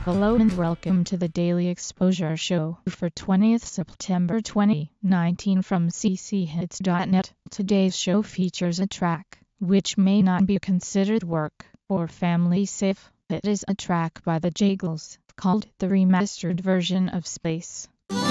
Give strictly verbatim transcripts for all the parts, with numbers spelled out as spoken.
Hello and welcome to the Daily Exposure Show for twentieth September twenty nineteen from c c hits dot net. Today's show features a track which may not be considered work or family safe. It is a track by the Jaggles called the remastered version of Space.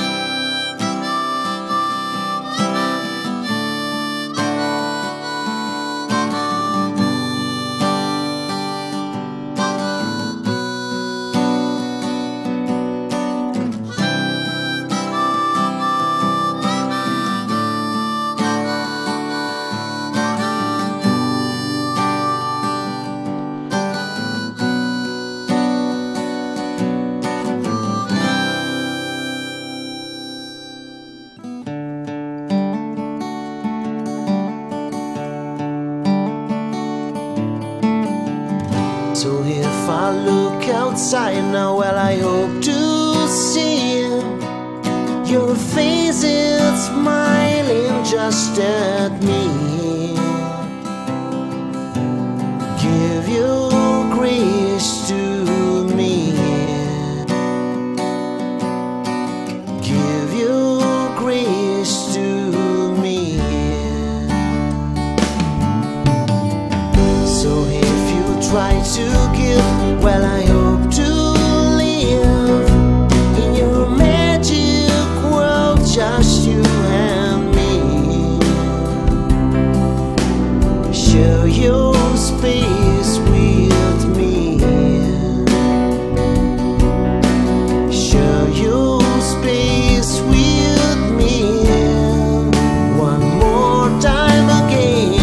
So if I look outside now, well, I hope to see your face is smiling just at me. Give your grace to me. Give your grace to me. So if you try to give, well, I hope to live in your magic world, just you and me. Share your space with me. Share your space with me. One more time again.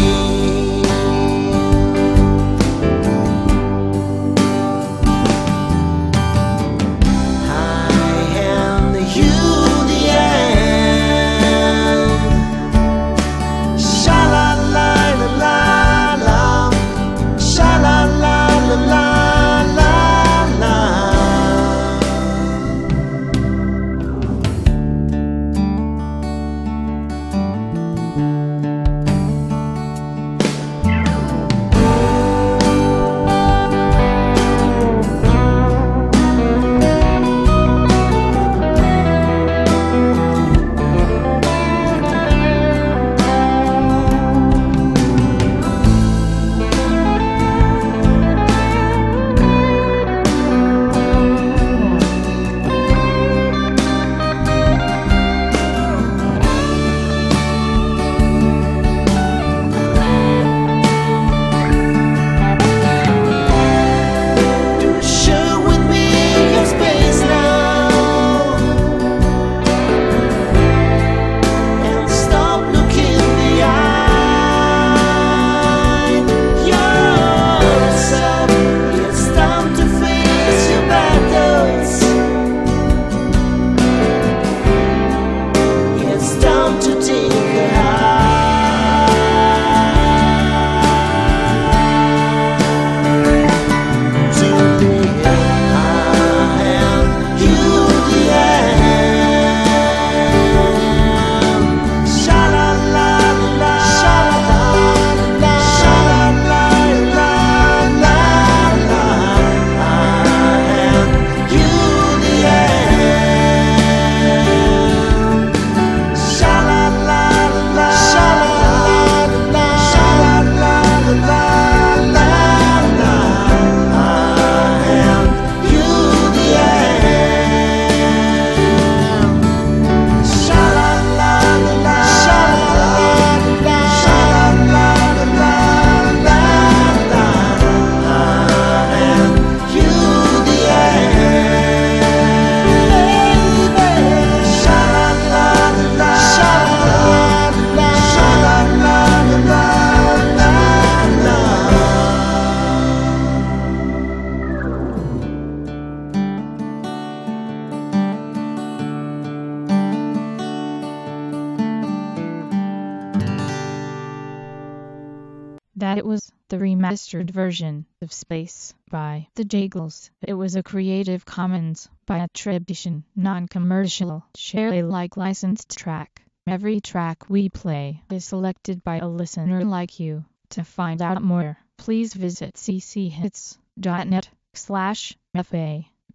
That it was the remastered version of Space by the Jaggles. It was a Creative Commons by attribution, non-commercial, share Alike licensed track. Every track we play is selected by a listener like you. To find out more, please visit c c hits dot net slash F A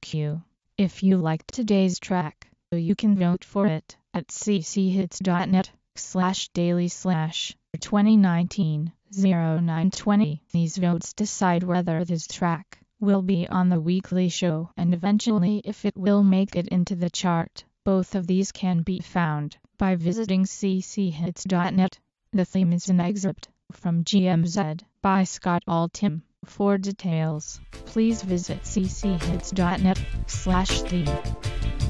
you. If you liked today's track, you can vote for it at cchits.net slash daily slash 2019 0920. These votes decide whether this track will be on the weekly show and eventually if it will make it into the chart. Both of these can be found by visiting cchits.net. The theme is an excerpt from G M Z by Scott Altham. For details, please visit cchits.net slash theme.